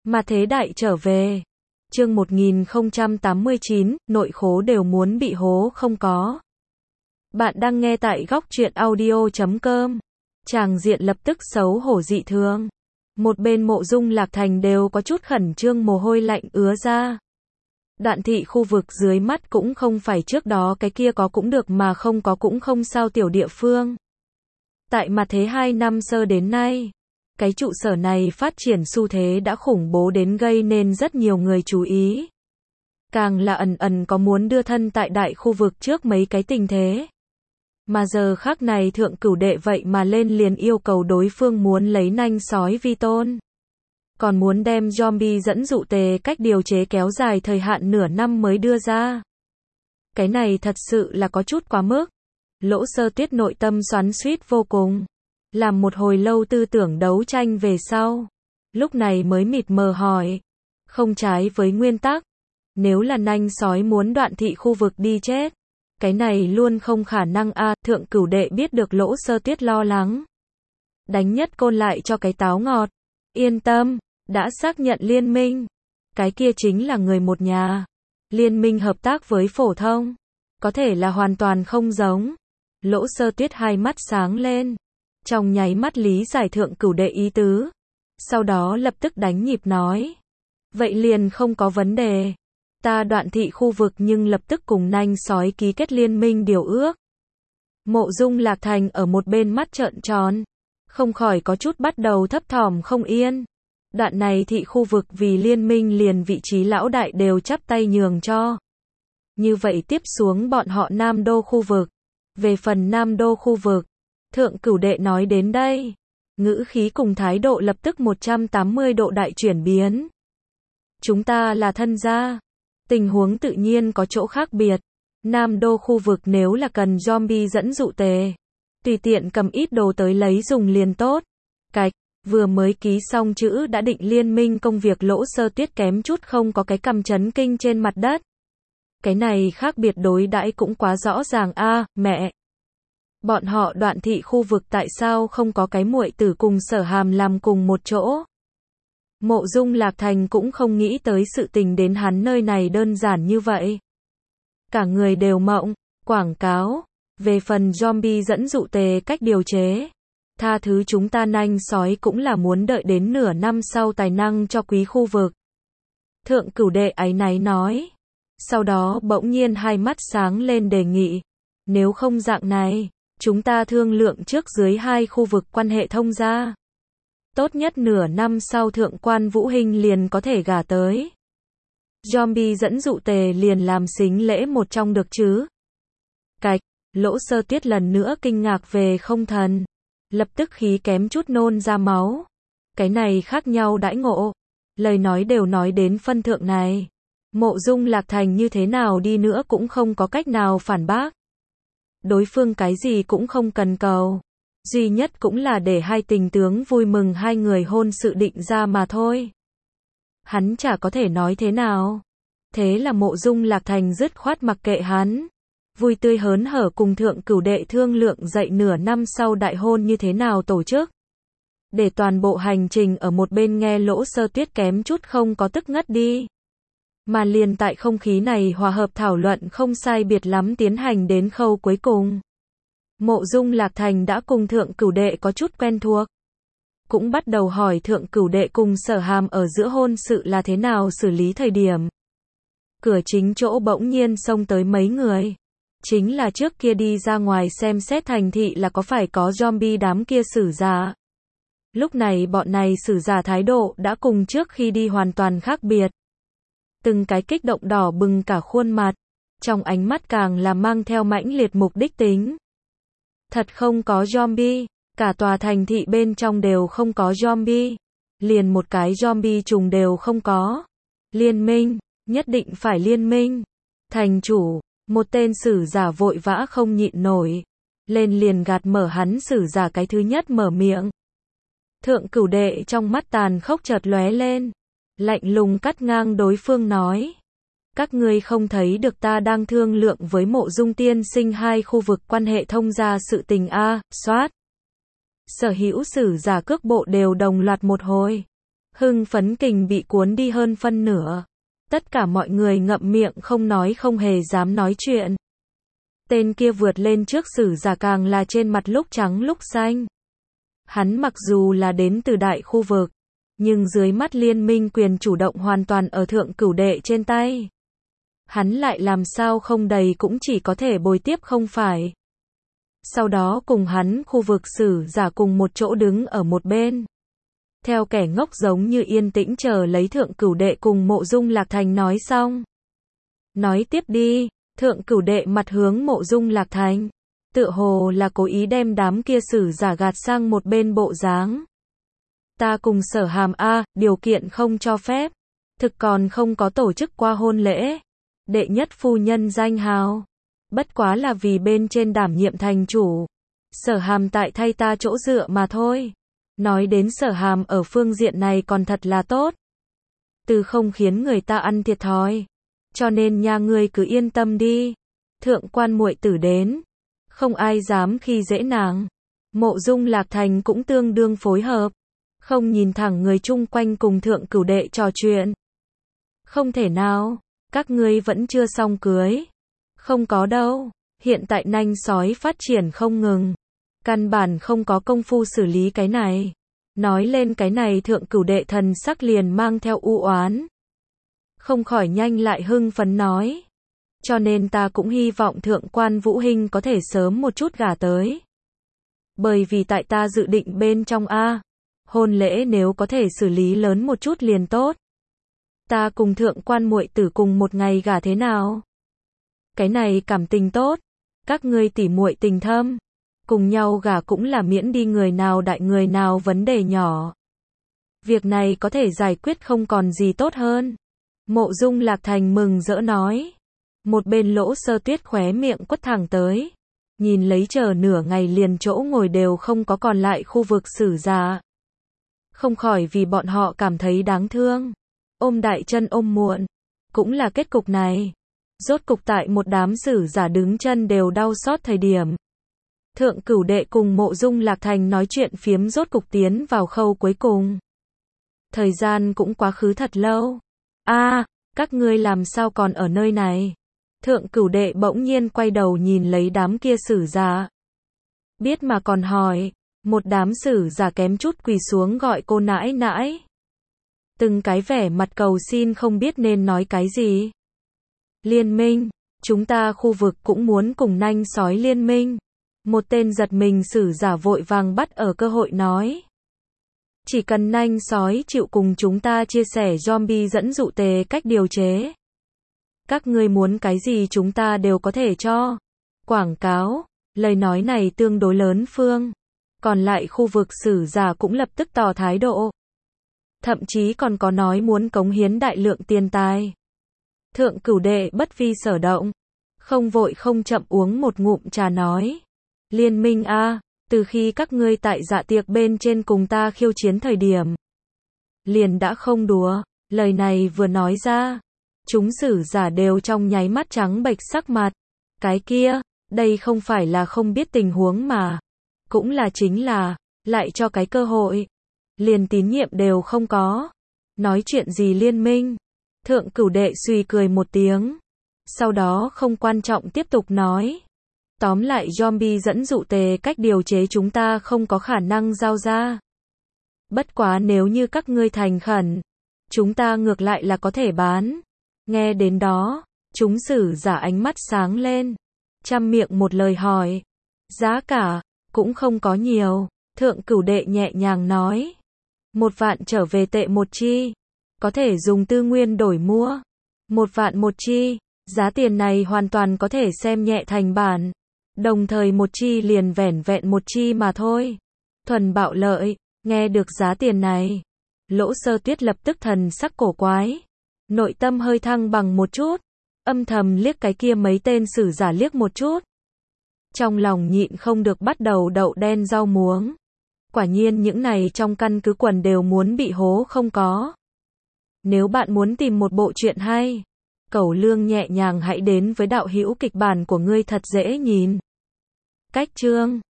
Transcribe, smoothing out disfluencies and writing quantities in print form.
Mà thế đại trở về. Chương 1089, nội khố đều muốn bị hố không có. Bạn đang nghe tại góc truyện audio.com. Tràng diện lập tức xấu hổ dị thường. Một bên Mộ Dung Lạc Thành đều có chút khẩn trương, mồ hôi lạnh ứa ra. Đoạn thị khu vực dưới mắt cũng không phải trước đó cái kia có cũng được mà không có cũng không sao tiểu địa phương. Tại mặt thế 2 năm sơ đến nay, cái trụ sở này phát triển xu thế đã khủng bố đến gây nên rất nhiều người chú ý. Càng là ẩn ẩn có muốn đưa thân tại đại khu vực trước mấy cái tình thế. Mà giờ khắc này thượng cửu đệ vậy mà lên liền yêu cầu đối phương muốn lấy nanh sói vi tôn. Còn muốn đem zombie dẫn dụ tề cách điều chế kéo dài thời hạn nửa năm mới đưa ra. Cái này thật sự là có chút quá mức. Lỗ Sơ Tuyết nội tâm xoắn xuýt vô cùng. Làm một hồi lâu tư tưởng đấu tranh về sau. Lúc này mới mịt mờ hỏi. Không trái với nguyên tắc. Nếu là nanh sói muốn đoạn thị khu vực đi chết. Cái này luôn không khả năng a. Thượng cửu đệ biết được Lỗ Sơ Tuyết lo lắng. Đánh nhất côn lại cho cái táo ngọt. Yên tâm, đã xác nhận liên minh. Cái kia chính là người một nhà. Liên minh hợp tác với phổ thông. Có thể là hoàn toàn không giống. Lỗ Sơ Tuyết hai mắt sáng lên. Trong nháy mắt lý giải thượng cửu đệ ý tứ. Sau đó lập tức đánh nhịp nói. Vậy liền không có vấn đề. Ta đoạn thị khu vực nhưng lập tức cùng nanh sói ký kết liên minh điều ước. Mộ Dung Lạc Thành ở một bên mắt trợn tròn. Không khỏi có chút bắt đầu thấp thỏm không yên. Đoạn này thị khu vực vì liên minh liền vị trí lão đại đều chắp tay nhường cho. Như vậy tiếp xuống bọn họ Nam Đô khu vực. Về phần Nam Đô khu vực, thượng cửu đệ nói đến đây. Ngữ khí cùng thái độ lập tức 180 độ đại chuyển biến. Chúng ta là thân gia. Tình huống tự nhiên có chỗ khác biệt. Nam Đô khu vực nếu là cần zombie dẫn dụ tề. Tùy tiện cầm ít đồ tới lấy dùng liền tốt. Cạch, vừa mới ký xong chữ đã định liên minh công việc Lỗ Sơ Tuyết kém chút không có cái cằm chấn kinh trên mặt đất. Cái này khác biệt đối đãi cũng quá rõ ràng a, mẹ. Bọn họ đoạn thị khu vực tại sao không có cái muội tử cùng Sở Hàm làm cùng một chỗ? Mộ Dung Lạc Thành cũng không nghĩ tới sự tình đến hắn nơi này đơn giản như vậy. Cả người đều mộng, quảng cáo, về phần zombie dẫn dụ tề cách điều chế. Tha thứ chúng ta nanh sói cũng là muốn đợi đến nửa năm sau tài năng cho quý khu vực. Thượng cửu đệ áy náy nói. Sau đó bỗng nhiên hai mắt sáng lên đề nghị. Nếu không dạng này, chúng ta thương lượng trước dưới hai khu vực quan hệ thông gia. Tốt nhất nửa năm sau thượng quan Vũ Hinh liền có thể gả tới. Zombie dẫn dụ tề liền làm sính lễ một trong được chứ. Cạch, Lỗ Sơ Tuyết lần nữa kinh ngạc về không thần. Lập tức khí kém chút nôn ra máu. Cái này khác nhau đãi ngộ. Lời nói đều nói đến phân thượng này. Mộ Dung Lạc Thành như thế nào đi nữa cũng không có cách nào phản bác. Đối phương cái gì cũng không cần cầu. Duy nhất cũng là để hai tình tướng vui mừng hai người hôn sự định ra mà thôi. Hắn chả có thể nói thế nào. Thế là Mộ Dung Lạc Thành dứt khoát mặc kệ hắn. Vui tươi hớn hở cùng thượng cửu đệ thương lượng dậy nửa năm sau đại hôn như thế nào tổ chức. Để toàn bộ hành trình ở một bên nghe Lỗ Sơ Tuyết kém chút không có tức ngất đi. Mà liền tại không khí này hòa hợp thảo luận không sai biệt lắm tiến hành đến khâu cuối cùng. Mộ Dung Lạc Thành đã cùng thượng cửu đệ có chút quen thuộc. Cũng bắt đầu hỏi thượng cửu đệ cùng Sở Hàm ở giữa hôn sự là thế nào xử lý thời điểm. Cửa chính chỗ bỗng nhiên xông tới mấy người. Chính là trước kia đi ra ngoài xem xét thành thị là có phải có zombie đám kia sử giả. Lúc này bọn này sử giả thái độ đã cùng trước khi đi hoàn toàn khác biệt. Từng cái kích động đỏ bừng cả khuôn mặt. Trong ánh mắt càng là mang theo mãnh liệt mục đích tính. Thật không có zombie. Cả tòa thành thị bên trong đều không có zombie. Liền một cái zombie trùng đều không có. Liên minh. Nhất định phải liên minh. Thành chủ. Một tên sử giả vội vã không nhịn nổi. Lên liền gạt mở hắn sử giả cái thứ nhất mở miệng. Thượng cửu đệ trong mắt tàn khốc chợt lóe lên. Lạnh lùng cắt ngang đối phương nói. Các ngươi không thấy được ta đang thương lượng với Mộ Dung tiên sinh hai khu vực quan hệ thông gia sự tình a, soát. Sở hữu sử giả cước bộ đều đồng loạt một hồi. Hưng phấn kình bị cuốn đi hơn phân nửa. Tất cả mọi người ngậm miệng không nói, không hề dám nói chuyện. Tên kia vượt lên trước Sử Giả càng là trên mặt lúc trắng lúc xanh. Hắn mặc dù là đến từ đại khu vực, nhưng dưới mắt Liên minh quyền chủ động hoàn toàn ở Thượng Cửu Đệ trên tay. Hắn lại làm sao không đầy cũng chỉ có thể bồi tiếp không phải. Sau đó cùng hắn khu vực Sử Giả cùng một chỗ đứng ở một bên. Theo kẻ ngốc giống như yên tĩnh chờ lấy Thượng Cửu Đệ cùng Mộ Dung Lạc Thành nói xong. Nói tiếp đi. Thượng Cửu Đệ mặt hướng Mộ Dung Lạc Thành. Tựa hồ là cố ý đem đám kia Sử Giả gạt sang một bên bộ dáng. Ta cùng Sở Hàm điều kiện không cho phép. Thực còn không có tổ chức qua hôn lễ. Đệ nhất phu nhân danh hào. Bất quá là vì bên trên đảm nhiệm thành chủ. Sở Hàm tại thay ta chỗ dựa mà thôi. Nói đến Sở Hàm ở phương diện này còn thật là tốt. Từ không khiến người ta ăn thiệt thòi. Cho nên nha ngươi cứ yên tâm đi. Thượng quan muội tử đến. Không ai dám khi dễ nàng. Mộ Dung Lạc Thành cũng tương đương phối hợp. Không nhìn thẳng người chung quanh cùng Thượng Cửu Đệ trò chuyện. Không thể nào. Các ngươi vẫn chưa xong cưới. Không có đâu. Hiện tại nanh sói phát triển không ngừng. Căn bản không có công phu xử lý cái này. Nói lên cái này Thượng Cửu Đệ thần sắc liền mang theo u oán. Không khỏi nhanh lại hưng phấn nói. Cho nên ta cũng hy vọng Thượng quan Vũ Hinh có thể sớm một chút gả tới. Bởi vì tại ta dự định bên trong hôn lễ nếu có thể xử lý lớn một chút liền tốt. Ta cùng Thượng quan muội tử cùng một ngày gả thế nào? Cái này cảm tình tốt. Các ngươi tỉ muội tình thâm. Cùng nhau gả cũng là miễn đi người nào đại người nào vấn đề nhỏ. Việc này có thể giải quyết không còn gì tốt hơn. Mộ Dung Lạc Thành mừng rỡ nói. Một bên Lỗ Sơ Tuyết khóe miệng quất thẳng tới. Nhìn lấy chờ nửa ngày liền chỗ ngồi đều không có còn lại khu vực Sử Giả. Không khỏi vì bọn họ cảm thấy đáng thương. Ôm đại chân ôm muộn. Cũng là kết cục này. Rốt cục tại một đám Sử Giả đứng chân đều đau xót thời điểm. Thượng Cửu Đệ cùng Mộ Dung Lạc Thành nói chuyện phiếm rốt cục tiến vào khâu cuối cùng. Thời gian cũng quá khứ thật lâu. Các ngươi làm sao còn ở nơi này? Thượng Cửu Đệ bỗng nhiên quay đầu nhìn lấy đám kia Sử Giả. Biết mà còn hỏi. Một đám Sử Giả kém chút quỳ xuống gọi cô nãi nãi. Từng cái vẻ mặt cầu xin không biết nên nói cái gì. Liên minh. Chúng ta khu vực cũng muốn cùng nanh sói liên minh. Một tên giật mình Sử Giả vội vàng bắt ở cơ hội nói. Chỉ cần nanh sói chịu cùng chúng ta chia sẻ zombie dẫn dụ tề cách điều chế. Các ngươi muốn cái gì chúng ta đều có thể cho. Quảng cáo. Lời nói này tương đối lớn phương. Còn lại khu vực Sử Giả cũng lập tức tỏ thái độ. Thậm chí còn có nói muốn cống hiến đại lượng tiền tài. Thượng Cửu Đệ bất vi sở động. Không vội không chậm uống một ngụm trà nói. Liên minh từ khi các ngươi tại dạ tiệc bên trên cùng ta khiêu chiến thời điểm. Liền đã không đùa, lời này vừa nói ra. Chúng Sử Giả đều trong nháy mắt trắng bệch sắc mặt. Cái kia, đây không phải là không biết tình huống mà. Cũng là chính là, lại cho cái cơ hội. Liền tín nhiệm đều không có. Nói chuyện gì liên minh? Thượng Cửu Đệ suy cười một tiếng. Sau đó không quan trọng tiếp tục nói. Tóm lại zombie dẫn dụ tề cách điều chế chúng ta không có khả năng giao ra. Bất quá nếu như các ngươi thành khẩn, chúng ta ngược lại là có thể bán. Nghe đến đó, chúng Sử Giả ánh mắt sáng lên. Trăm miệng một lời hỏi. Giá cả, cũng không có nhiều. Thượng Cửu Đệ nhẹ nhàng nói. 1 vạn trở về tệ một chi. Có thể dùng tư nguyên đổi mua. 1 vạn một chi. Giá tiền này hoàn toàn có thể xem nhẹ thành bản. Đồng thời một chi liền vẻn vẹn một chi mà thôi. Thuần bạo lợi. Nghe được giá tiền này. Lỗ Sơ Tuyết lập tức thần sắc cổ quái. Nội tâm hơi thăng bằng một chút. Âm thầm liếc cái kia mấy tên Sử Giả liếc một chút. Trong lòng nhịn không được bắt đầu đậu đen rau muống. Quả nhiên những này trong căn cứ quần đều muốn bị hố không có. Nếu bạn muốn tìm một bộ truyện hay, Cẩu Lương nhẹ nhàng hãy đến với đạo hữu kịch bản của ngươi thật dễ nhìn. Cách chương